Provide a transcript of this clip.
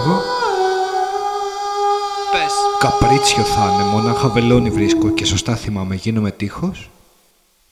λίγο. Πες. Καπρίτσιο θα είναι, μονάχα βελόνι βρίσκω και σωστά θυμάμαι, γίνομαι τείχος.